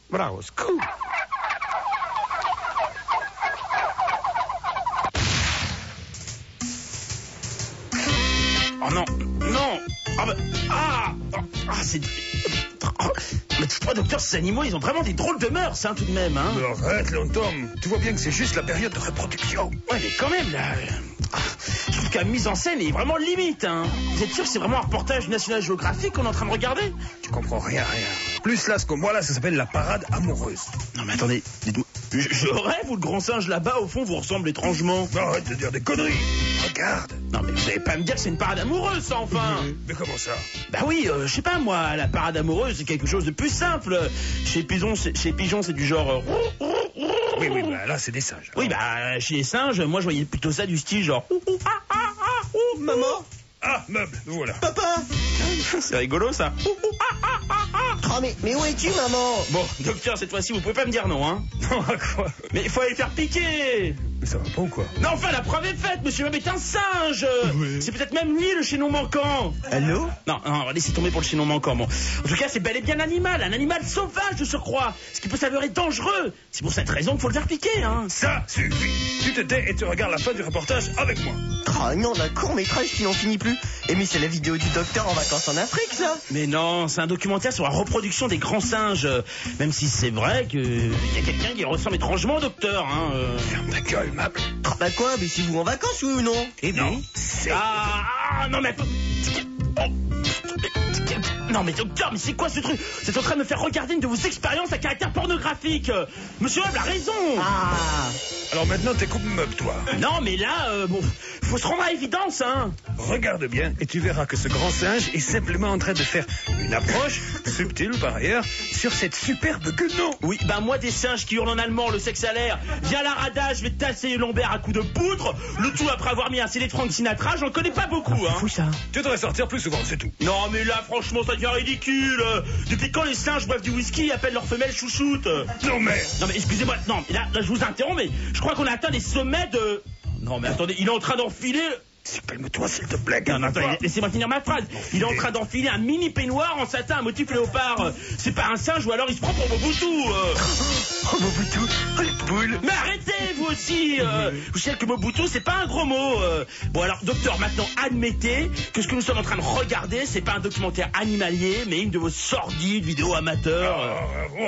Bravo, scoop. Oh non, non. C'est... Mais dites-moi, docteur, ces animaux, ils ont vraiment des drôles de mœurs, hein, tout de même, hein. Mais arrête, Léon Tom. Tu vois bien que c'est juste la période de reproduction. Ouais, mais quand même, là... Je trouve que la mise en scène est vraiment limite, hein. Vous êtes sûr que c'est vraiment un reportage National Geographic qu'on est en train de regarder? Tu comprends rien. Plus là, ce que moi, là, ça s'appelle la parade amoureuse. Non, mais attendez, dites-moi... Je rêve ou le grand singe là-bas, au fond, vous ressemble étrangement? Arrête de dire des conneries. Regarde. Non, mais vous allez pas me dire que c'est une parade amoureuse, ça, enfin. Mais comment ça? Bah oui, je sais pas, moi, la parade amoureuse, c'est quelque chose de plus simple. Chez Pigeon, c'est du genre... Oui, bah là, c'est des singes. Oui, bah, chez les singes, moi, je voyais plutôt ça du style genre... Maman? Ah, meuble, voilà. Papa? C'est rigolo, ça. Oh, mais où es-tu, maman? Bon, docteur, cette fois-ci, vous pouvez pas me dire non, hein. Non, à quoi? Mais il faut aller faire piquer. Mais ça va pas ou quoi? Non, enfin, la preuve est faite, monsieur Webb est un singe. Oui. C'est peut-être même lui, le chaînon manquant. Allô? Non, laissez tomber pour le chaînon manquant, bon. En tout cas, c'est bel et bien un animal sauvage de surcroît, ce qui peut s'avérer dangereux. C'est pour cette raison qu'il faut le faire piquer, hein. Ça suffit. Tu te tais et tu regardes la fin du reportage avec moi. Oh non, d'un court-métrage qui n'en finit plus. Et mais c'est la vidéo du docteur en vacances en Afrique, ça. Mais non, c'est un documentaire sur la reproduction des grands singes. Même si c'est vrai qu'il y a quelqu'un qui ressemble étrangement au docteur, hein. Ferme ta gueule, Mable. Oh, bah quoi? Mais si vous en vacances, oui ou non? Et non, c'est... Non, mais... Non, mais docteur, mais c'est quoi ce truc? Vous êtes en train de me faire regarder une de vos expériences à caractère pornographique. Monsieur Webb a raison. Alors maintenant, t'écoutes meuble, toi. Non, mais là, bon, faut se rendre à l'évidence, hein. Regarde bien et tu verras que ce grand singe est simplement en train de faire une approche, subtile par ailleurs, sur cette superbe guenon. Oui, bah moi des singes qui hurlent en allemand, le sexe à l'air, viens la rada, je vais te tasser les lombaires à coups de poutre, le tout après avoir mis un CD de Frank Sinatra, j'en connais pas beaucoup, hein. Fou ça. Tu devrais sortir plus souvent, c'est tout. Non, mais là, franchement, ça devient ridicule. Depuis quand les singes boivent du whisky et appellent leur femelle chouchoute? Non mais... Non, mais excusez-moi, non, mais là, je vous interromps, mais je crois qu'on a atteint les sommets de... Non, mais attendez, il est en train d'enfiler... Calme-toi, s'il te plaît. Non, attendez, laissez-moi finir ma phrase. Il est en train d'enfiler un mini peignoir en satin à motif léopard. C'est pas un singe ou alors il se prend pour Mobutu. Oh, Mobutu, oh les poules. Mais arrêtez, vous aussi. Vous savez que Mobutu, c'est pas un gros mot. Bon, alors, docteur, maintenant, admettez que ce que nous sommes en train de regarder, c'est pas un documentaire animalier, mais une de vos sordides vidéos amateurs.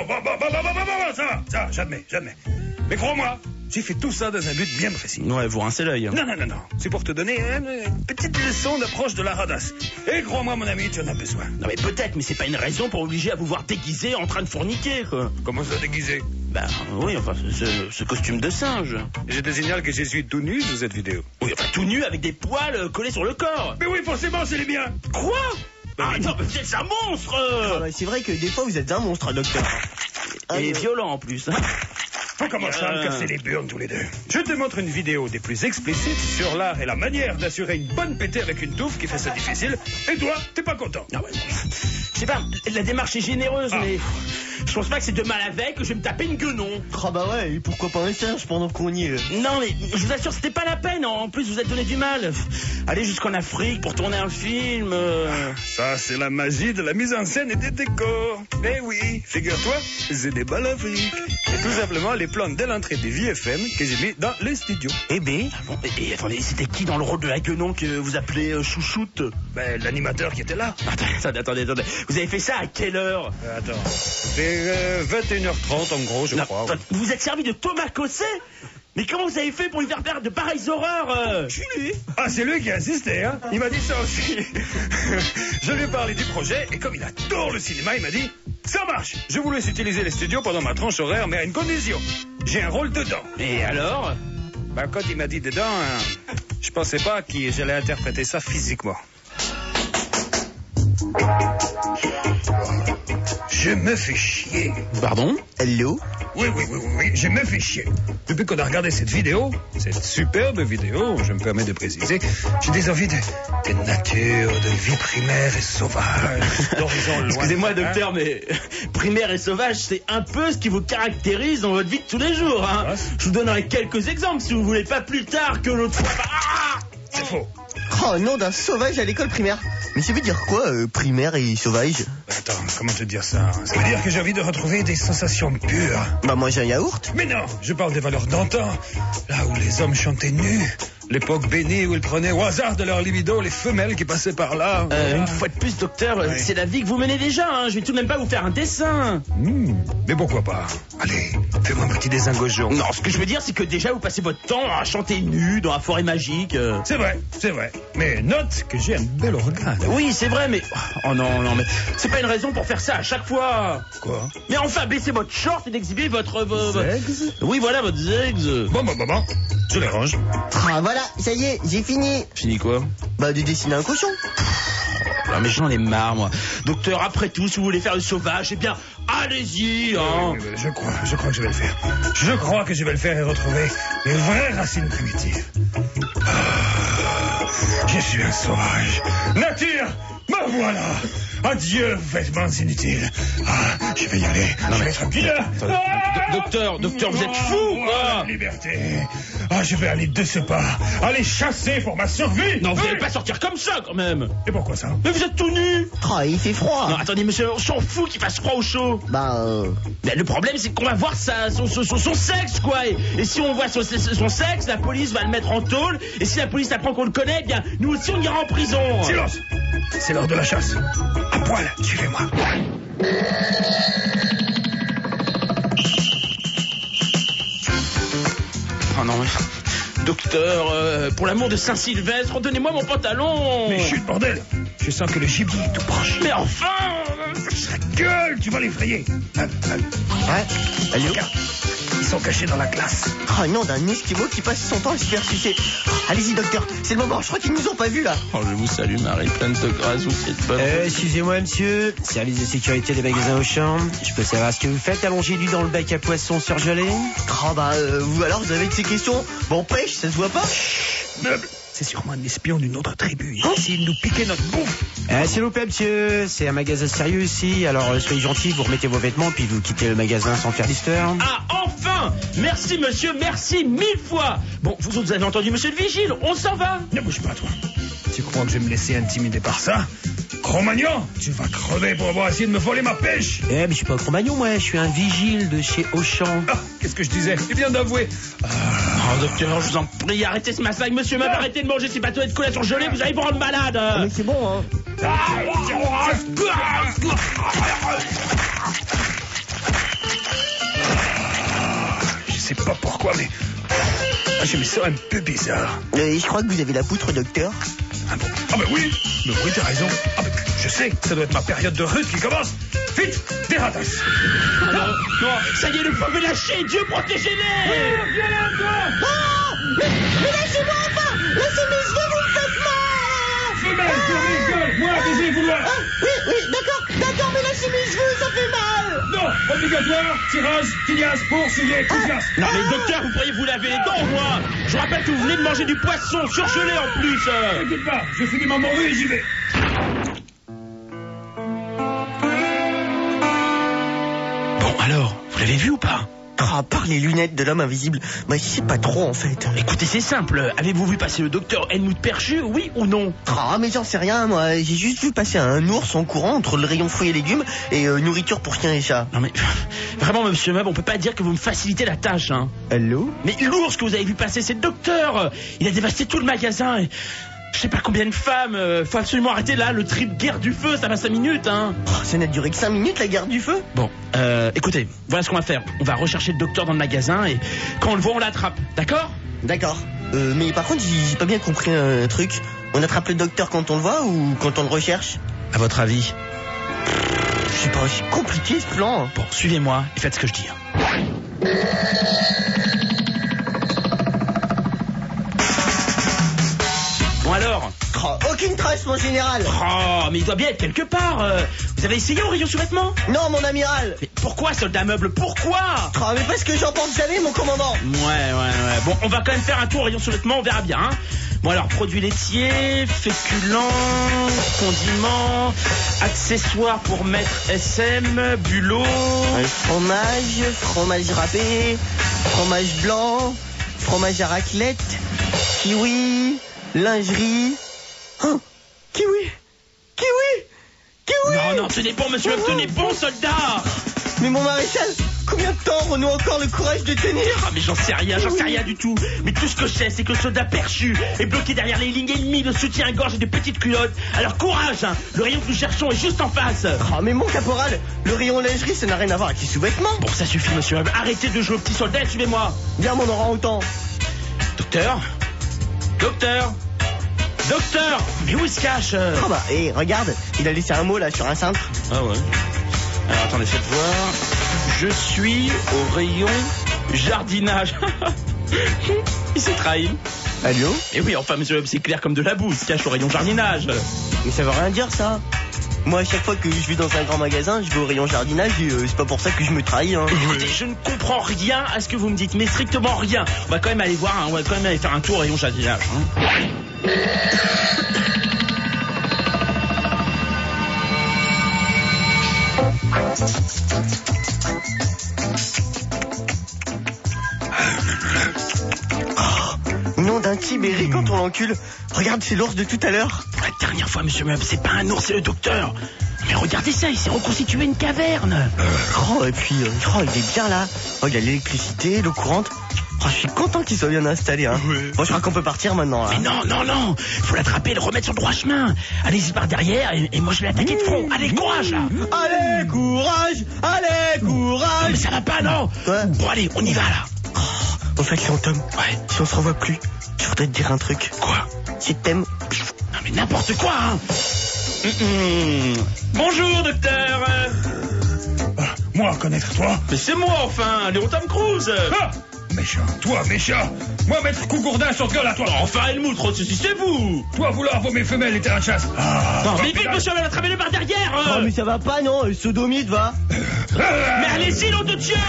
Ça, j'admets. Mais crois-moi, j'ai fait tout ça dans un but bien précis. Ouais, vous rincez l'œil. Non. C'est pour te donner une petite leçon d'approche de la radasse. Et crois-moi, mon ami, tu en as besoin. Non, mais peut-être, mais c'est pas une raison pour obliger à vous voir déguisé en train de fourniquer, quoi. Comment ça déguisé? Ben, oui, enfin, ce costume de singe. Je te signale que je suis tout nu sous cette vidéo. Oui, enfin, tout nu avec des poils collés sur le corps. Mais oui, forcément, c'est les miens. Quoi? Ben oui. Non, mais vous êtes un monstre. Ah, bah, c'est vrai que des fois vous êtes un monstre, docteur. Et violent en plus. Faut commencer à me casser les burnes tous les deux. Je te montre une vidéo des plus explicites sur l'art et la manière d'assurer une bonne pétée avec une touffe qui fait ça difficile. Et toi, t'es pas content? Ah ouais, je sais pas, la démarche est généreuse, mais je pense pas que c'est de mal avec que je vais me taper une guenon. Ah bah ouais, et pourquoi pas un singe pendant qu'on y est? Non, mais je vous assure, c'était pas la peine. En plus, vous êtes donné du mal. Aller jusqu'en Afrique pour tourner un film. Ça, c'est la magie de la mise en scène et des décors. Eh oui, figure-toi, c'est des balles afriques. C'est tout simplement les plans dès l'entrée des VFM que j'ai mis dans les studios. Eh ben... Bon, et attendez, c'était qui dans le rôle de la guenon que vous appelez chouchoute? Ben, l'animateur qui était là. Attendez. Vous avez fait ça à quelle heure? Attends, c'est 21h30 en gros, je crois. Attends, vous vous êtes servi de Thomas Cosset? Mais comment vous avez fait pour lui faire faire de pareilles horreurs? Ah, c'est lui qui a insisté, hein. Il m'a dit ça aussi. Je lui ai parlé du projet et comme il adore le cinéma, il m'a dit « Ça marche, je vous laisse utiliser les studios pendant ma tranche horaire, mais à une condition. J'ai un rôle dedans. » Et alors? Ben, quand il m'a dit dedans, je pensais pas que j'allais interpréter ça physiquement. Je me fais chier. Pardon? Hello? Oui, je me fais chier. Depuis qu'on a regardé cette vidéo, cette superbe vidéo, je me permets de préciser, j'ai des envies de nature, de vie primaire et sauvage, d'horizon lointain. Excusez-moi, docteur, mais primaire et sauvage, c'est un peu ce qui vous caractérise dans votre vie de tous les jours, hein. Ah, je vous donnerai quelques exemples si vous voulez, pas plus tard que l'autre fois. C'est faux. Oh non, d'un sauvage à l'école primaire. Mais ça veut dire quoi, primaire et sauvage? Attends, comment te dire ça? Ça veut dire que j'ai envie de retrouver des sensations pures. Bah manger un yaourt. Mais non, je parle des valeurs d'antan. Là où les hommes chantaient nus. L'époque bénie où ils prenaient au hasard de leur libido les femelles qui passaient par là. Une fois de plus, docteur, Ouais. c'est la vie que vous menez déjà, hein. Je vais tout de même pas vous faire un dessin. Mais pourquoi pas? Allez, fais-moi un petit dessin gauche. Non, ce que je veux dire, c'est que déjà, vous passez votre temps à chanter nu dans la forêt magique. C'est vrai. Mais note que j'ai un bel organe. Oui, c'est vrai, mais... Oh non, mais c'est pas une raison pour faire ça à chaque fois. Quoi? Mais enfin, baissez votre short et d'exhiber votre... Sexe? Oui, voilà, votre sexe. Bon. Je les range. Ah voilà, ça y est, j'ai fini. Fini quoi? Bah de dessiner un cochon. Ah, mais j'en ai marre, moi. Docteur, après tout, si vous voulez faire le sauvage, eh bien, allez-y, hein. Oui, je crois que je vais le faire. Je crois que je vais le faire et retrouver les vraies racines primitives. Je suis un sauvage. Nature, me voilà. Adieu, vêtements inutiles. Je vais y aller. Je vais être bien. Docteur, vous êtes fou, quoi. La liberté. Je vais aller de ce pas. Aller chasser pour ma survie. Non, vous Oui. n'allez pas sortir comme ça, quand même. Et pourquoi ça? Mais vous êtes tout nu. Ah, il fait froid. Non, attendez, monsieur, on s'en fout qu'il fasse froid ou chaud. Bah Mais le problème, c'est qu'on va voir son sexe, quoi. Et si on voit son sexe, la police va le mettre en tôle. Et si la police apprend qu'on le connaît, eh bien, nous aussi, on ira en prison. Silence. C'est l'heure de la chasse. À poil, suivez-moi. Oh non, mais... Docteur, pour l'amour de Saint-Sylvestre, redonnez-moi mon pantalon. Mais chut, bordel. Je sens que le gibier est tout proche. Mais enfin. Sa gueule, tu vas l'effrayer. ouais. Allô. Regarde, ils sont cachés dans la glace. Oh non, d'un esquimau qui passe son temps à se faire sucer. Allez-y docteur, c'est le moment, je crois qu'ils nous ont pas vus là. Oh, je vous salue, Marie, pleine de grâce, vous êtes bonne. Excusez-moi monsieur, service de sécurité des magasins Auchan. Je peux savoir ce que vous faites allongé du dans le bac à poissons surgelé? Oh bah vous alors, vous avez de ces questions? Bon pêche, ça se voit pas? Meuble, c'est sûrement un espion d'une autre tribu. Ici, il nous piquait notre bouffe. S'il vous plaît monsieur, c'est un magasin sérieux ici, alors soyez gentil, vous remettez vos vêtements puis vous quittez le magasin sans faire d'histoire. Ah, enfin. Merci, monsieur, merci 1000 fois. Bon, vous autres avez entendu monsieur le vigile, on s'en va. Ne bouge pas, toi. Tu crois que je vais me laisser intimider par ça? Cro-Magnon, tu vas crever pour avoir essayé de me voler ma pêche. Mais je suis pas un Cro-Magnon moi, je suis un vigile de chez Auchan. Qu'est-ce que je disais? Tu viens d'avouer. Oh, docteur, je vous en prie, arrêtez ce massacre, monsieur, m'avez arrêté de manger ces bateaux de collation gelée, vous allez vous rendre malade. Mais c'est bon hein. Je sais pas pourquoi, mais... je me sens un peu bizarre. Je crois que vous avez la poutre docteur. Ah bon? Ah bah oui. Mais oui, t'as raison. Ah bah, je sais, ça doit être ma période de rut qui commence. Vite, des ratasses. Non, ça y est, le feu est lâché, Dieu protégez-les. Mais lâchez-moi enfin. Laissez mes cheveux, vous me faites mal. Femelle, tournez, gueule, moi, désir vouloir. Oui, d'accord, mais lâchez mes cheveux, ça fait mal. Non, obligatoire, tirage, tilias, poursuivez, couchias. Non mais docteur, vous pourriez vous laver les dents, moi. Je rappelle que vous venez de manger du poisson surgelé en plus. T'inquiète pas, je finis ma morue et j'y vais. Bon alors, vous l'avez vu ou pas? À part les lunettes de l'homme invisible, bah je sais pas trop en fait. Écoutez, c'est simple. Avez-vous vu passer le docteur Helmut Perchu, oui ou non? Ah mais j'en sais rien moi, j'ai juste vu passer un ours en courant entre le rayon fruits et légumes et nourriture pour chiens et chats. Non mais vraiment, monsieur Meuble, on peut pas dire que vous me facilitez la tâche, hein. Allô? Mais l'ours que vous avez vu passer, c'est le docteur. Il a dévasté tout le magasin et... Je sais pas combien de femmes, faut absolument arrêter là, le trip guerre du feu, ça va 5 minutes, hein. Oh, ça n'a duré que 5 minutes la guerre du feu. Bon, écoutez, voilà ce qu'on va faire. On va rechercher le docteur dans le magasin et quand on le voit, on l'attrape, d'accord? D'accord. Mais par contre, j'ai pas bien compris un truc. On attrape le docteur quand on le voit ou quand on le recherche? À votre avis? Je sais pas, c'est compliqué ce plan. Bon, suivez-moi et faites ce que je dis. Bon alors? Oh, aucune trace mon général. Oh, mais il doit bien être quelque part. Vous avez essayé au rayon sous-vêtements? Non mon amiral. Mais pourquoi, soldat Meuble, pourquoi? Oh mais parce que j'en pense jamais mon commandant. Ouais. Bon, on va quand même faire un tour au rayon sous-vêtements, on verra bien, hein. Bon alors, produits laitiers, féculents, condiments, accessoires pour maître SM, bulot... Fromage râpé, fromage blanc, fromage à raclette, kiwi, lingerie... Oh, kiwi. Non, tenez bon, monsieur, tenez bon, soldat. Mais mon maréchal, combien de temps aurons-nous encore le courage de tenir? Ah, mais j'en sais rien du tout. Mais tout ce que je sais, c'est que le soldat perchu est bloqué derrière les lignes ennemies de soutien-gorge et de petites culottes. Alors courage, hein. Le rayon que nous cherchons est juste en face. Ah, mais mon caporal, le rayon lingerie, ça n'a rien à voir avec les sous-vêtements. Bon, ça suffit, monsieur. Arrêtez de jouer au petit soldat et suivez-moi. Bien, mon orang-outan. Docteur, mais où il se cache? Ah bah, regarde, il a laissé un mot là sur un cintre. Ah ouais. Alors attendez, faites voir. Je suis au rayon jardinage. Il s'est trahi. Allô? Et oui, enfin, monsieur, c'est clair comme de la boue. Il se cache au rayon jardinage. Mais ça veut rien dire, ça. Moi, à chaque fois que je vais dans un grand magasin, je vais au rayon jardinage et c'est pas pour ça que je me trahis. Hein. Écoutez, je ne comprends rien à ce que vous me dites, mais strictement rien. On va quand même aller voir, hein, on va quand même aller faire un tour au rayon jardinage. Hein. Nom d'un Tibéri quand on l'encule. Regarde, c'est l'ours de tout à l'heure. La dernière fois, monsieur Meuble, c'est pas un ours, c'est le docteur. Mais regardez ça, il s'est reconstitué une caverne. Et puis, il est bien là. Oh, il y a l'électricité, l'eau courante. Oh, je suis content qu'il soit bien installé. Hein. Ouais. Bon, je crois qu'on peut partir maintenant. Là. Mais non. Faut l'attraper et le remettre sur le droit chemin. Allez-y par derrière et moi je vais l'attaquer de front. Allez, courage là. Allez, courage. Non, mais ça va pas, non. Ouais. Bon, allez, on y va là. En fait, Léon Tom, Ouais. si on se revoit plus, je voudrais te dire un truc. Quoi? Si t'aimes... Non mais n'importe quoi, hein. Bonjour, docteur. Moi, connaître toi? Mais c'est moi, enfin, Léon Tom Cruise. Ah! Méchant, toi, méchant. Moi, maître Cougourdin, sur gueule à toi. Enfin, Helmut, ceci c'est vous. Toi, vouloir vomir femelles et terrain de chasse. Ah, Non, toi, mais vite, pédale. monsieur, attrapez-le par derrière. Oh, mais ça va pas, non? Sodomite, va. Mais allez-y, nom de Dieu.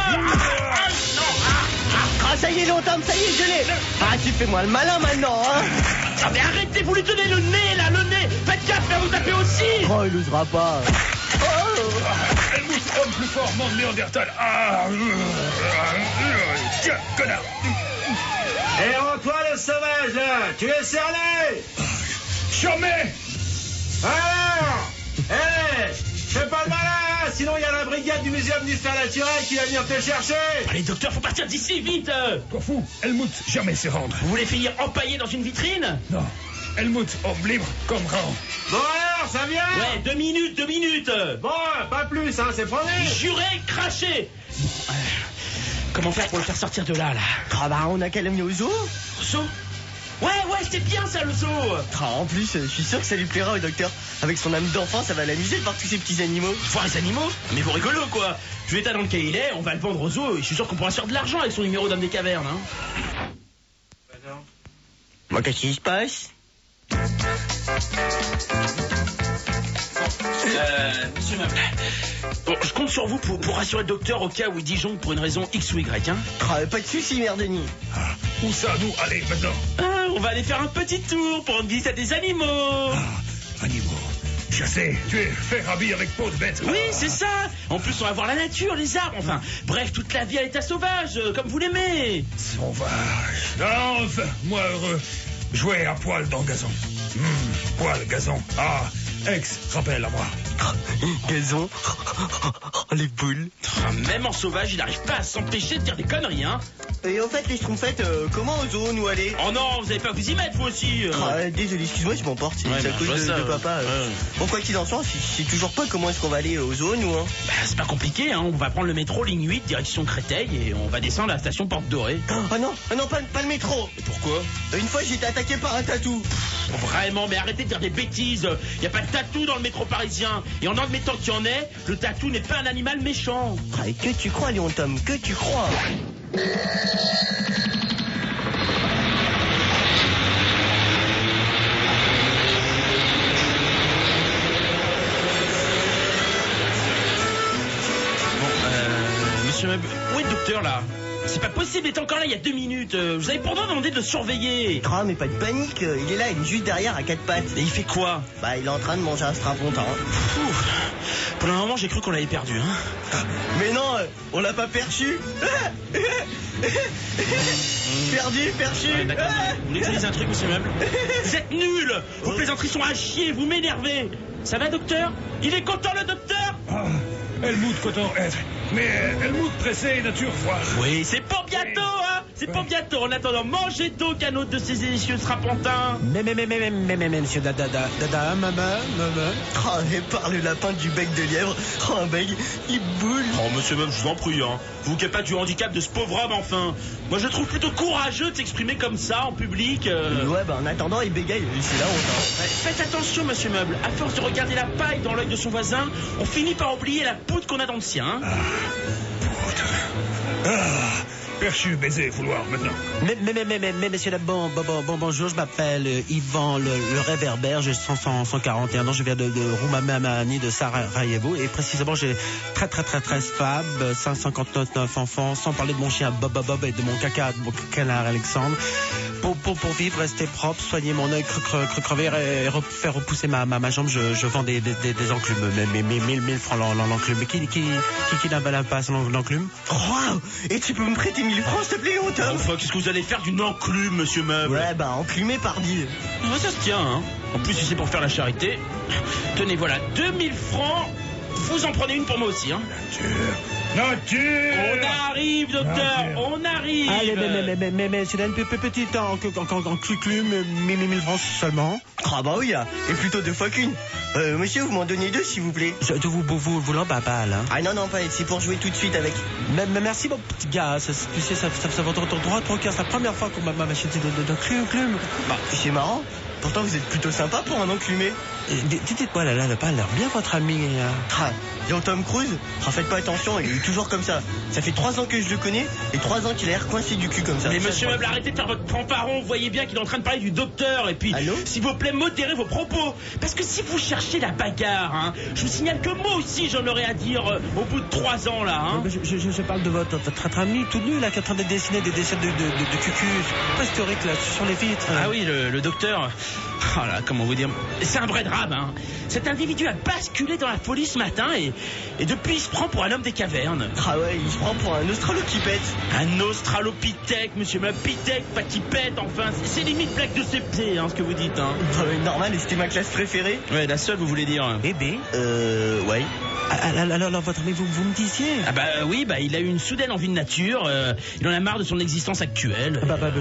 Ah, ça y est, Léon Tom, ça y est, je l'ai. Ah, tu fais moi le malin maintenant, hein. Ah, mais arrêtez, vous lui tenez le nez, là, le nez. Faites gaffe, là, vous tapez aussi. Oh, il osera pas. Helmut, homme plus fort, monde Néandertal. Ah, tiens, connard. Eh, rends-toi le sauvage, là. Tu es cerné. Jamais. Alors fais pas le malin, hein, sinon il y a la brigade du muséum d'histoire naturelle qui va venir te chercher. Allez, docteur, faut partir d'ici, vite. Toi fou, Helmut, jamais se rendre. Vous voulez finir empaillé dans une vitrine? Non, Helmut, homme libre comme grand. Bon alors, ça vient? Ouais, 2 minutes. Bon, pas plus, hein, c'est promis. Juré, craché. Comment faire pour le faire sortir de là? Ah bah, on a qu'à l'amener au zoo. Au zoo? Ouais, c'est bien ça, le zoo. Ah, en plus, je suis sûr que ça lui plaira au docteur. Avec son âme d'enfant, ça va l'amuser de voir tous ces petits animaux. Voir les animaux? Mais vous rigolo, quoi. Je vais l'état dans lequel il est, on va le vendre au zoo, et je suis sûr qu'on pourra se faire de l'argent avec son numéro d'homme des cavernes, hein. Moi, qu'est-ce qui se passe? Monsieur Meuble. Bon, je compte sur vous pour rassurer le docteur au cas où il disjonque pour une raison X ou Y, hein. Ah, pas de soucis, mère Denis. Ah, où ça, nous? Allez, maintenant. Ah, on va aller faire un petit tour pour une visite à des animaux. Ah, animaux. Chasser, tuer, faire habiller avec peau de bête. Oui, Ah. c'est ça. En plus, on va voir la nature, les arbres, enfin. Bref, toute la vie à l'état sauvage, comme vous l'aimez. Sauvage. Non, enfin, moi heureux. Jouer à poil dans le gazon. Poil, gazon. Ah, ex, rappel à moi. Gazon. Les boules. Ah, même en sauvage, il n'arrive pas à s'empêcher de dire des conneries, hein. Et en fait, les schtroumpfettes, comment au zoo nous aller? Oh non, vous avez pas vous y mettre, vous aussi. Ah, désolé, excuse-moi, je m'emporte. Ouais, C'est à bah, cause je vois de ça, papa. ouais. Bon, quoi qu'il en soit, je sais toujours pas comment est-ce qu'on va aller au zoo, nous, hein. Bah, c'est pas compliqué, hein. On va prendre le métro ligne 8, direction Créteil, et on va descendre à la station Porte Dorée. Ah non, pas le métro. Et pourquoi? Une fois, j'ai été attaqué par un tatou. Vraiment, mais arrêtez de dire des bêtises. Y a pas de tatou dans le métro parisien. Et en admettant qu'il y en ait, le tatou n'est pas un animal méchant. Ah, et que tu crois, Léon Tom, que tu crois. Monsieur Meuble, où est le docteur là? C'est pas possible, il est encore là il y a 2 minutes. Vous avez pourtant demandé de le surveiller. Ah, mais pas de panique, il est là, il est juste derrière à 4 pattes. Et il fait quoi? Bah, il est en train de manger un strapontin. Ouf. Pour le moment, j'ai cru qu'on l'avait perdu, hein. Mais non, on l'a pas perçu. Perçu. Ouais, d'accord. Vous voulez que je dise un truc, monsieur Meuble? Vous êtes nuls. Vos plaisanteries sont à chier, vous m'énervez. Ça va, docteur? Il est content, le docteur? Ah, Helmut content être. Mais Helmut pressé, nature froide. Oui, c'est pour bientôt, hein. C'est pour bientôt. En attendant, mangez donc un autre de ces délicieux strapontins. Mais, monsieur Dada, maman. Oh, et par le lapin du bec de lièvre. Oh, un bec, il boule. Oh, monsieur même, je vous en prie, hein. Vous vous occupez pas du handicap de ce pauvre homme, enfin. Moi, je le trouve plutôt courageux de s'exprimer comme ça, en public. Ouais, bah en attendant, il bégaye, c'est la honte. Hein. Faites attention, monsieur Meuble. À force de regarder la paille dans l'œil de son voisin, on finit par oublier la poudre qu'on a dans le sien. Hein. Perchu, baiser, fouloir, maintenant. Mais monsieur bonjour, je m'appelle Yvan le Réverbère, j'ai 141 ans, je viens de Roumanie, de Sarajevo, et précisément j'ai très fab, 159 enfants, sans parler de mon chien Bob et de mon canard Alexandre. Pour vivre, rester propre, soigner mon œil crevé et faire repousser ma jambe, je vends des enclumes, mais 1000 francs l'enclume. Mais qui n'avale pas l'enclume? Wow! Et tu peux me prêter 1000 francs, s'il te plaît, Tom? Enfin, qu'est-ce que vous allez faire d'une enclume, monsieur Meuble? Ouais, bah, enclumé par 10. Ouais, ça se tient, hein. En plus, si c'est pour faire la charité, tenez, voilà, 2000 francs, vous en prenez une pour moi aussi, hein. Nature! On arrive, docteur, on arrive! Allez, mais c'est une petite enclume, 1000 francs seulement. Ah bah oui, et plutôt 2 fois qu'une. Monsieur, vous m'en donnez 2, s'il vous plaît. Vous l'emballez, hein? Ah non, pas, c'est pour jouer tout de suite avec. Mais merci, mon petit gars, ça va droit au cœur, c'est la première fois qu'on m'a acheté d'enclume. Bah, c'est marrant. Pourtant, vous êtes plutôt sympa pour un enclumé. Dites-moi, là, pas l'air bien votre ami. Jean Tom Cruise, faites pas attention, il est toujours comme ça. Ça fait 3 ans que je le connais, et 3 ans qu'il a l'air coincé du cul comme ça. Mais monsieur Meuble, arrêtez de faire votre fanfaron, vous voyez bien qu'il est en train de parler du docteur, et puis, allô, s'il vous plaît, modérez vos propos. Parce que si vous cherchez la bagarre, hein, je vous signale que moi aussi j'en aurais à dire au bout de 3 ans, là. Hein. Je parle de votre ami tout nu, là, qui est en train de dessiner des dessins de cucu, pas historique, là, sur les vitres. Ah oui, le docteur. Oh là, comment vous dire, c'est un vrai drame, hein. Cet individu a basculé dans la folie ce matin et depuis il se prend pour un homme des cavernes. Ah ouais, il se prend pour un australopithèque. Un australopithèque, monsieur Meuble, pas typette, enfin, c'est limite blague de CP, hein, ce que vous dites, hein. Normal, et c'était ma classe préférée. Ouais, la seule, vous voulez dire. Eh ben, ouais. Alors, votre ami, vous me disiez? Ah bah oui, il a eu une soudaine envie de nature, il en a marre de son existence actuelle.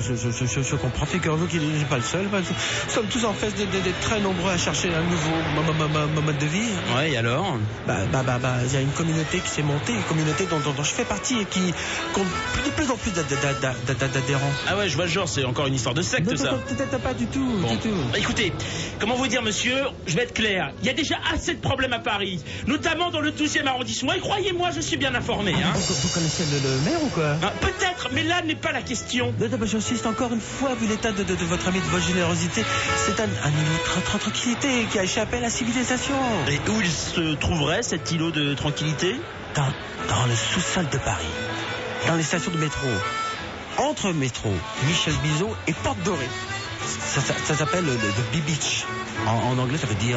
Je comprends, figurez-vous qu'il n'est pas le seul. Nous sommes tous en fait des très nombreux à chercher un nouveau mode de vie. Ouais, et alors? Il y a une communauté qui s'est montée, une communauté dont je fais partie et qui compte de plus en plus d'adhérents. Ah ouais, je vois le genre, c'est encore une histoire de secte, ça. Peut-être pas du tout. Bon. Du tout. Écoutez, comment vous dire, monsieur, je vais être clair, il y a déjà assez de problèmes à Paris, notamment dans le 12e arrondissement, et croyez-moi, je suis bien informé. Hein. Vous connaissez le maire ou quoi? Peut-être, mais là n'est pas la question. J'insiste encore une fois, vu l'état de votre ami, de votre générosité, c'est un îlot de tranquillité qui a échappé à la civilisation. Et où il se trouverait, cet îlot de tranquillité? Dans le sous-sol de Paris, dans les stations de métro, entre métro, Michel Bizot et Porte Dorée. Ça s'appelle le B-Beach. En anglais, ça veut dire...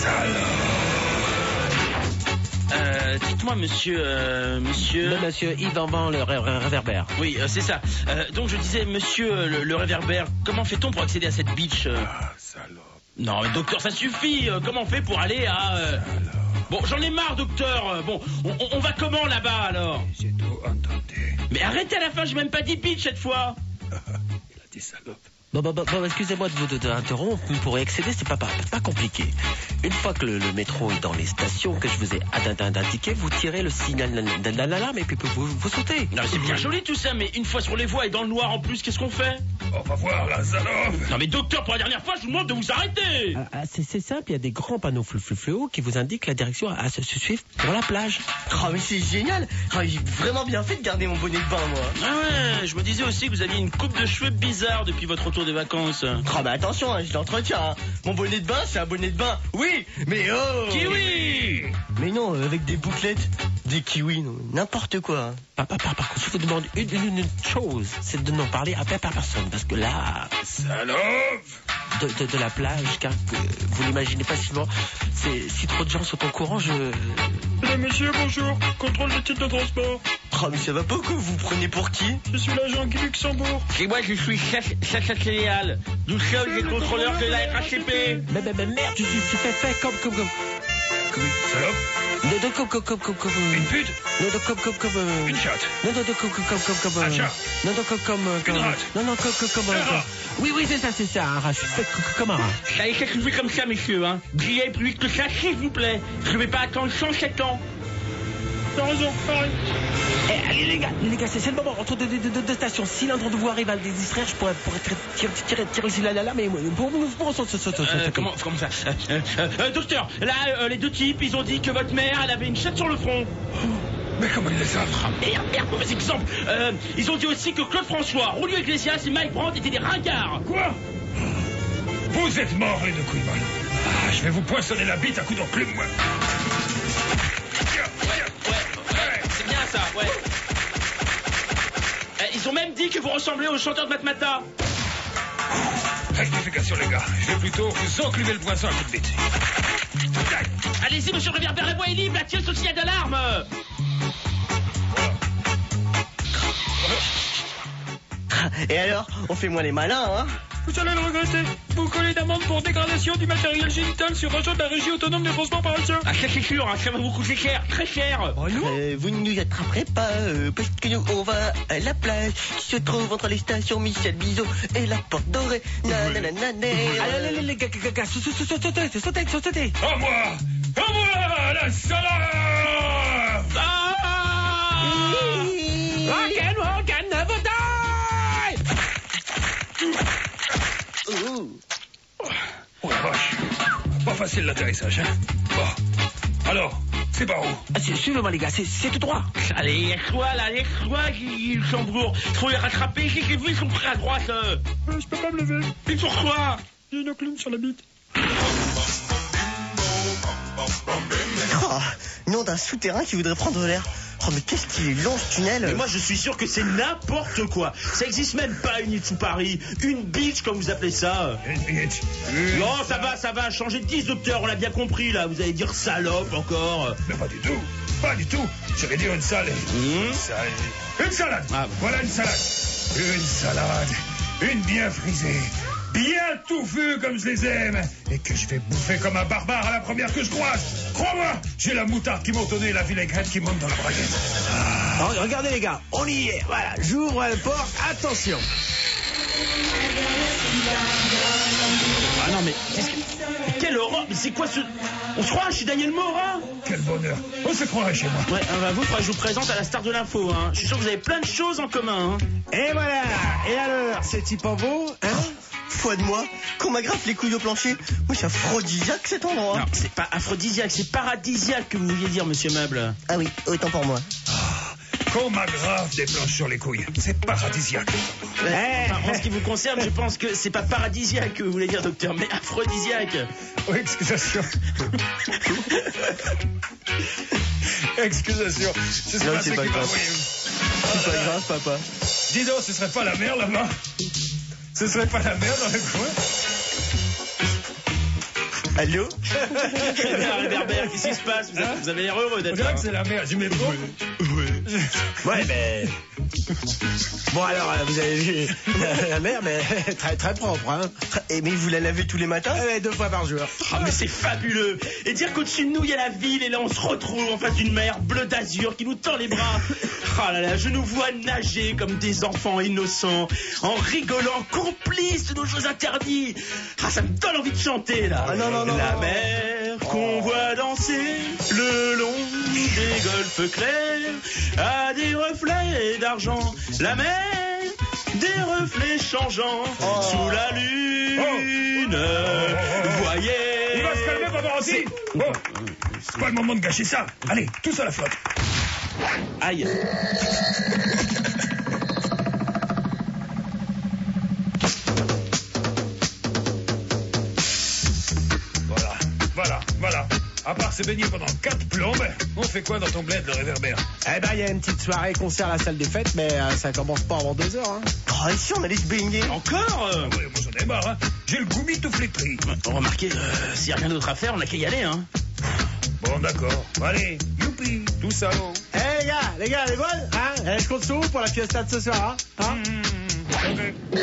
Dites-moi, monsieur... Monsieur Yvan le Réverbère. Oui, c'est ça. Donc je disais, monsieur le Réverbère, comment fait-on pour accéder à cette beach Salope. Non, mais docteur, ça suffit. Comment on fait pour aller à... Bon, j'en ai marre, docteur. Bon, on va comment là-bas, alors? J'ai tout entendu. Mais arrêtez à la fin, j'ai même pas dit beach cette fois. Il a dit salope. Bon, excusez-moi de vous interrompre, pour y accéder, c'est pas compliqué. Une fois que le métro est dans les stations que je vous ai indiqué, vous tirez le signal de l'alarme et puis vous sautez. Non, c'est bien joli tout ça, mais une fois sur les voies et dans le noir en plus, qu'est-ce qu'on fait? On va voir la salope. Non mais docteur, pour la dernière fois, je vous demande de vous arrêter. C'est simple, il y a des grands panneaux fluo qui vous indiquent la direction à se suivre pour la plage. Oh mais c'est génial. J'ai vraiment bien fait de garder mon bonnet de bain, moi. Ah ouais, je me disais aussi que vous aviez une coupe de cheveux bizarre depuis votre retour des vacances. Oh mais attention, je l'entretiens. Mon bonnet de bain, c'est un bonnet de bain. Oui, mais oh. Kiwi. Mais non, avec des bouclettes, des kiwis, non, n'importe quoi. Par contre, je vous demande une chose, c'est de n'en parler à personne, parce que là... Salope. De la plage, car vous l'imaginez facilement, si trop de gens sont au courant, Mesdames, messieurs, bonjour. Contrôle des titres de transport. Oh mais ça va pas que vous prenez pour qui? Je suis l'agent Guy Luxembourg. Et moi, je suis Sacha Céréal. Nous sommes les contrôleurs de la RACP. Mais merde, tu fais comme couilles, salope. Une Une pute. Une chatte. Un chat. Une rate. Un rat. Oui, c'est ça, un rat. Je suis fait comme un rat. Allez, ça suffit comme ça, messieurs, hein. Brillez plus vite que ça, s'il vous plaît. Je vais pas attendre 107 ans. T'as raison, pareil. Allez, les gars, c'est le moment. Entre deux stations. Si l'un d'entre vous arrive à le distraire, je pourrais tirer aussi là, mais pour Comment ça docteur, là, les deux types, ils ont dit que votre mère, elle avait une chatte sur le front. Mais comment ils le savent? Merde, mauvais exemple. Ils ont dit aussi que Claude François, Julio Iglesias et Mike Brandt étaient des ringards. Quoi? Vous êtes morts, les deux couilles molles. Ah, je vais vous poinçonner la bite à coups d'enclume, moi. Ouais, c'est bien ça, ouais. Ils ont même dit que vous ressemblez au chanteur de Matmata. Rectification, les gars. Je vais plutôt vous enclumer le poisson à coups de bite. Allez-y, monsieur le réverbère, la voie est libre, la tire sur le signal d'alarme. Et alors, on fait moins les malins, hein? Vous allez le regretter. Vous collez d'amende pour dégradation du matériel génital sur rachat de la régie autonome des transports parisiens. Ah, ça c'est sûr, hein, ça va vous coûter cher, très cher. Vous ne nous attraperez pas, parce que nous, on va à la plage qui se trouve entre les stations Michel Bizot et la Porte Dorée. Allez, les gars, sautez. À moi, la salade. Rock'n'roll, never die. Oh la vache. Pas facile l'atterrissage, hein. Bon. Alors, c'est par où? Suivez-moi, les gars, c'est tout droit. Allez, laisse-toi, Luxembourg. Faut les rattraper, j'ai vu, ils sont prêts à droite. Je peux pas me lever. Mais pourquoi? Il y a une enclume sur la bite. Oh, nom d'un souterrain qui voudrait prendre l'air. Oh, mais qu'est-ce qu'il est long, ce tunnel. Mais moi, je suis sûr que c'est n'importe quoi. Ça existe même pas une île sous Paris. Une beach, comme vous appelez ça. Une bite. Non, ça va. Changez de 10, docteur, on l'a bien compris, là. Vous allez dire salope encore. Mais pas du tout. Pas du tout. Je vais dire une salade. Une salade. Ah, voilà une salade. Une salade. Une bien frisée. Bien touffue comme je les aime. Et que je vais bouffer comme un barbare à la première que je croise. Crois-moi, j'ai la moutarde qui monte au nez et la vinaigrette qui monte dans la braguette. Regardez, les gars, on y est. Voilà, j'ouvre la porte, attention. Ah non, mais quelle horreur. Mais c'est quoi ce... On se croit chez Daniel Morin. Quel bonheur. On se croirait chez moi. Ouais, vous, faudrait que je vous présente à la star de l'info, hein. Je suis sûr que vous avez plein de choses en commun, hein. Et voilà. Et alors, c'est type en beau, hein? Foi de moi, qu'on m'agrafe les couilles au plancher. Moi, c'est aphrodisiaque cet endroit. Non, c'est pas aphrodisiaque, c'est paradisiaque que vous vouliez dire, monsieur Meuble. Ah oui, autant pour moi. Qu'on m'agrave des planches sur les couilles. C'est paradisiaque. En ce qui vous concerne, je pense que c'est pas paradisiaque que vous voulez dire, docteur, mais aphrodisiaque. Oui, excusation. Excusation. Je sais Non, pas c'est ce pas qui m'a grave. envoyé. C'est pas grave, papa. Dis donc, ce serait pas la mer là-bas? Ce serait pas la mer dans le coin? Allô? Réverbère, qu'est-ce qui se passe? Vous avez l'air heureux On d'être dirait là. que c'est la mer. J'y mets pas. Ouais, mais... Bon, alors, vous avez vu la mer, mais très, très propre, hein? Et mais vous la lavez tous les matins? 2 fois par jour. Ah, mais c'est fabuleux. Et dire qu'au-dessus de nous, il y a la ville, et là, on se retrouve en face d'une mer bleu d'azur qui nous tend les bras. Ah là là, je nous vois nager comme des enfants innocents, en rigolant, complices de nos choses interdites. Ah, ça me donne envie de chanter, là. Ah, non. La mer qu'on voit danser le long des golfes clairs a des reflets d'argent. La mer, des reflets changeants sous la lune. Voyez. Il va se calmer, papa aussi. Bon, c'est pas le moment de gâcher ça. Allez, tous à la flotte. Aïe. Voilà. À part se baigner pendant 4 plombes, on fait quoi dans ton bled, le réverbère? Eh ben, il y a une petite soirée concert à la salle des fêtes, mais ça commence pas avant 2 heures, hein. Oh, ici, on allait se baigner. Encore Ouais, moi j'en ai marre, hein. J'ai le goût tout flétri. Remarquez, s'il n'y a rien d'autre à faire, on n'a qu'à y aller, hein. Bon, d'accord. Allez, youpi, tout ça. Eh les gars, les vols, hein? Je compte sur vous pour la fiesta de ce soir, hein? Ok.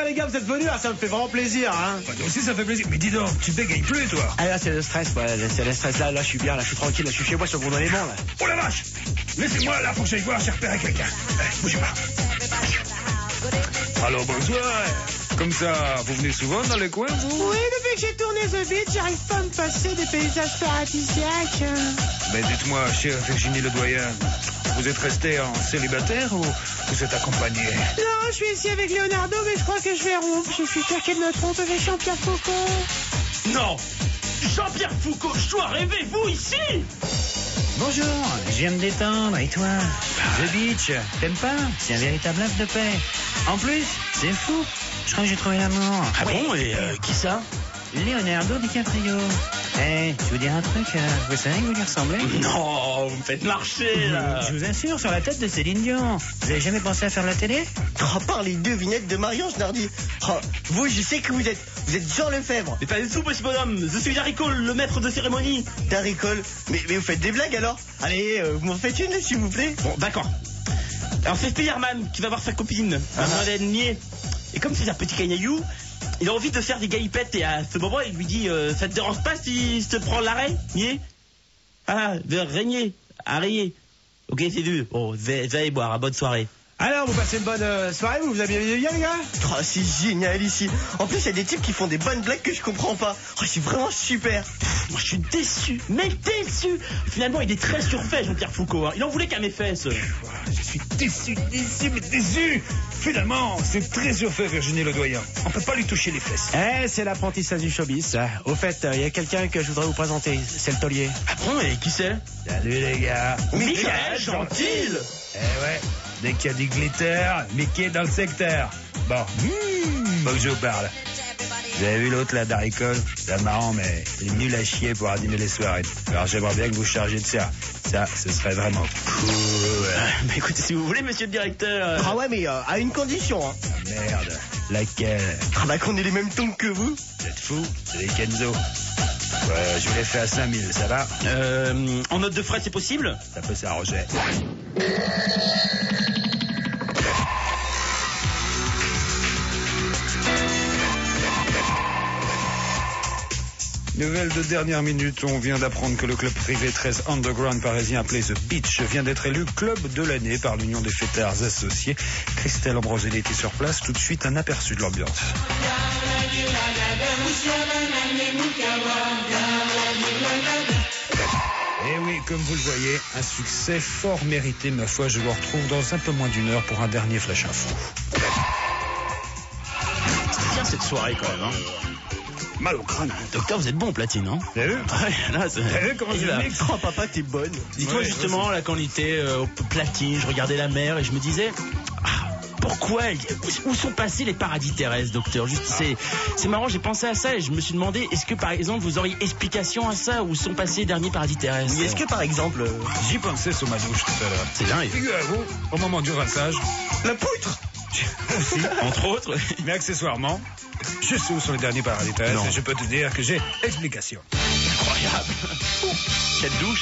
les gars, vous êtes venus, là, ça me fait vraiment plaisir, hein. Bah, toi aussi, ça fait plaisir. Mais dis donc, tu bégayes plus, toi. Ah là, c'est le stress, ouais, c'est le stress, là, je suis bien, là, je suis tranquille, là, je suis chez moi sur mon élément, là. Oh la vache! Laissez-moi, là, faut que j'aille voir, j'ai repéré quelqu'un. Bougez pas. Alors, bonsoir. Comme ça, vous venez souvent dans les coins, vous? Oui, depuis que j'ai tourné The Beat, j'arrive pas à me passer des paysages paradisiaques. Mais dites-moi, chère Virginie Ledoyen, vous êtes resté en célibataire ou vous êtes accompagné? Non, je suis ici avec Leonardo, mais je crois que je vais rompre. Je suis sûr qu'il me trompe avec Jean-Pierre Foucault. Non, Jean-Pierre Foucault, je dois rêver, vous ici? Bonjour, je viens me détendre, et toi? The Beach, t'aimes pas? C'est un véritable havre de paix. En plus, c'est fou, je crois que j'ai trouvé l'amour. Ah bon, et qui ça? Leonardo DiCaprio. Eh, je vous dire un truc, vous savez que vous lui ressemblez? Non, vous me faites marcher, là. Je vous assure, sur la tête de Céline Dion. Vous avez jamais pensé à faire la télé? À part les devinettes de Marion, je leur dis. Oh, vous, je sais que vous êtes Jean Lefebvre. Mais pas du tout, monsieur bonhomme. Je suis Daricole, le maître de cérémonie. Daricole. Mais vous faites des blagues alors? Allez, vous m'en faites une, s'il vous plaît. Bon, d'accord. Alors, c'est Spiderman qui va voir sa copine, Madeleine Nier. Et comme c'est un petit cagnaillou, il a envie de faire des galipettes. Et à ce moment, il lui dit ça te dérange pas si je te prends l'arrêt, Nier? Ah, de régner, arrêter. Ok, c'est vu. Bon, vous allez boire, bonne soirée. Alors, vous passez une bonne soirée, vous avez bien, les gars? Oh, c'est génial ici. En plus, il y a des types qui font des bonnes blagues que je comprends pas. Oh, c'est vraiment super. Moi, je suis déçu, mais déçu. Finalement, il est très surfait, Jean-Pierre Foucault. Hein. Il en voulait qu'à mes fesses. Je suis déçu, mais déçu. Finalement, c'est très surfait, Virginie Ledoyen. On peut pas lui toucher les fesses. Eh, c'est l'apprentissage du showbiz, ça. Au fait, il y a quelqu'un que je voudrais vous présenter, c'est le taulier. Ah bon, et qui c'est? Salut les gars. Michael Gentil. Eh ouais, dès qu'il y a du glitter, Mickey dans le secteur. Bon, faut que je vous parle. Vous avez vu l'autre là, Daricole? C'est marrant, mais il est nul à chier pour animer les soirées. Alors j'aimerais bien que vous chargiez de ça. Ça, ce serait vraiment cool. Bah écoutez, si vous voulez, monsieur le directeur. Ah ouais, mais à une condition, hein. Ah, merde, laquelle? Ah bah qu'on ait les mêmes tons que vous. Vous êtes fous? C'est des Kenzo. Ouais, je vous l'ai fait à 5000, ça va? En note de frais, c'est possible? Ça peut s'arranger. Nouvelle de dernière minute, on vient d'apprendre que le club privé 13 underground parisien appelé The Beach vient d'être élu club de l'année par l'Union des fêtards associés. Christelle Ambroselli était sur place, tout de suite un aperçu de l'ambiance. Et oui, comme vous le voyez, un succès fort mérité, ma foi, je vous retrouve dans un peu moins d'une heure pour un dernier flash info. C'est bien cette soirée quand même, hein. Mal au crâne. Docteur, vous êtes bon, platine, hein? T'as vu? Ouais, là, c'est... T'as vu comment je mixe? Oh papa, t'es bonne. Dis-toi Ouais, justement, là, quand on était au platine, je regardais la mer et je me disais... pourquoi? Où sont passés les paradis terrestres, docteur? Juste, c'est marrant, j'ai pensé à ça et je me suis demandé, est-ce que par exemple vous auriez explication à ça? Où sont passés les derniers paradis terrestres? Mais est-ce que par exemple... J'y pensais sous ma douche tout à l'heure. C'est dingue. Figurez-vous, au moment du rinçage, La poutre. aussi, Entre autres. mais accessoirement, je suis sur les derniers paradis terrestres Non. et je peux te dire que j'ai explication. Incroyable. Quelle douche.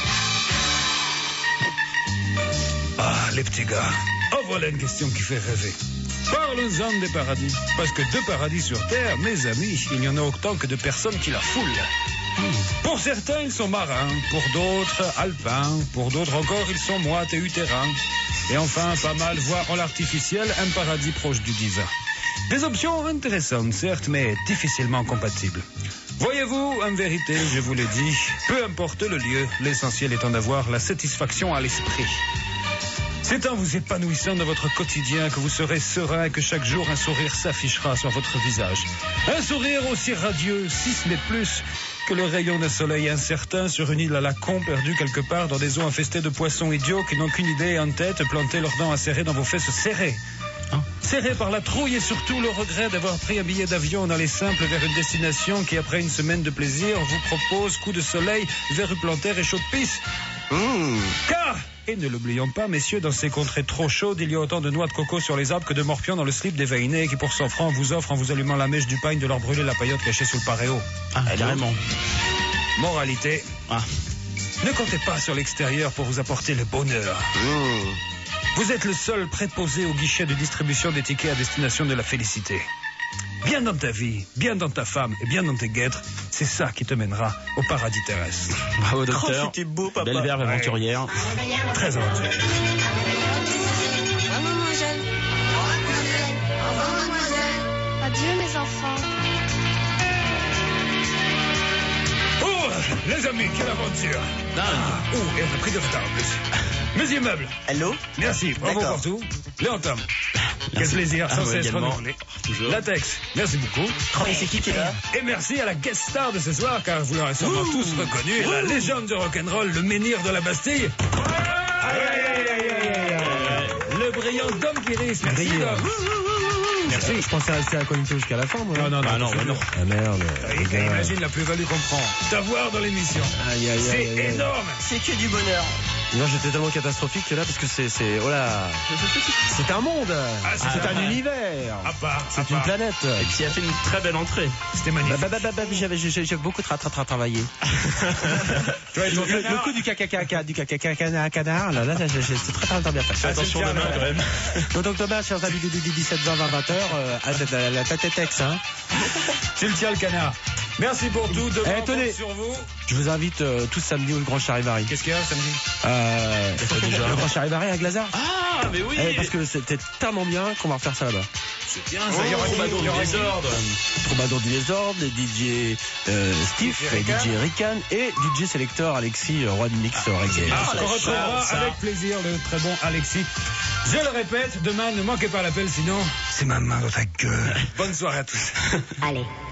Ah, les petits gars. Oh, voilà une question qui fait rêver. Parlons-en des paradis. Parce que de paradis sur Terre, mes amis, il y en a autant que de personnes qui la foulent. Pour certains, ils sont marins. Pour d'autres, alpins. Pour d'autres encore, ils sont moites et utérins. Et enfin, pas mal, voire en l'artificiel, un paradis proche du divin. Des options intéressantes, certes, mais difficilement compatibles. Voyez-vous, en vérité, je vous l'ai dit, peu importe le lieu, l'essentiel étant d'avoir la satisfaction à l'esprit. C'est en vous épanouissant dans votre quotidien que vous serez serein et que chaque jour un sourire s'affichera sur votre visage. Un sourire aussi radieux, si ce n'est plus, que le rayon d'un soleil incertain sur une île à la con perdue quelque part dans des eaux infestées de poissons idiots qui n'ont qu'une idée en tête, planter leurs dents acérées dans vos fesses serrées. Serré par la trouille et surtout le regret d'avoir pris un billet d'avion dans les simples vers une destination qui, après une semaine de plaisir, vous propose coup de soleil, verrues plantaires et chaud de pisse. Car, et ne l'oublions pas, messieurs, dans ces contrées trop chaudes, il y a autant de noix de coco sur les arbres que de morpions dans le slip des vainés qui, pour 100 francs, vous offrent en vous allumant la mèche du pagne de leur brûler la paillote cachée sous le paréo. Ah, carrément. Moralité. Ah. Ne comptez pas sur l'extérieur pour vous apporter le bonheur. Vous êtes le seul préposé au guichet de distribution des tickets à destination de la félicité. Bien dans ta vie, bien dans ta femme et bien dans tes guêtres, c'est ça qui te mènera au paradis terrestre. Bravo, docteur. C'était beau, papa. Belle verve aventurière. Très aventurier. Au revoir, mademoiselle. Au revoir, mademoiselle. Au revoir, mademoiselle. Adieu, mes enfants. Oh, les amis, quelle aventure. Oh, et on a pris du retard en plus. Mes immeubles. Allô? Merci, bravo D'accord. pour tout. Léon Tom. Quel plaisir, sans cesse également. renouvelé. Toujours. Latex, merci beaucoup. Oh, mais c'est qui est là? Et merci à la guest star de ce soir, car vous l'aurez sûrement tous reconnu, la légende du rock'n'roll, le menhir de la Bastille. Le brillant Dom Kiris, merci Brillant. Dom. Merci. Je pensais rester incognito jusqu'à la fin, moi. Non. Ah merde. les gars. Imagine la plus-value qu'on prend. T'avoir dans l'émission. Aïe, aïe, aïe, C'est aïe, aïe. énorme. C'est que du bonheur. Non, j'étais tellement catastrophique que là, parce que c'est, oh là, c'est un monde, c'est un univers, À part. c'est une planète. Et puis, il a fait une très belle entrée. C'était magnifique. J'avais beaucoup travaillé. Toi et ton Le canard. coup du canard, là, c'est très bien fait. Attention tiens, demain, là. quand même. Donc Thomas, chers amis du 17-20-20h, la tête est texte, hein. Tu le tiens le canard. Merci pour tout. Demain, Eh, on tenez. compte sur vous. Je vous invite tous samedi au Grand Charivari. Qu'est-ce qu'il y a samedi? Le Grand Charivari à Glazard. Ah, mais oui. Parce que c'était tellement bien qu'on va refaire ça là-bas. C'est bien, ça. Il y aura qui? Troubadour Il y du aura qui? désordre. Troubadour du désordre, les DJ Steve, et DJ Rican et DJ Selector Alexis, roi du mix reggae. Ah, la on retrouvera chance, ça. avec plaisir le très bon Alexis. Je le répète, demain, ne manquez pas l'appel, sinon c'est ma main dans ta gueule. Bonne soirée à tous. Allez.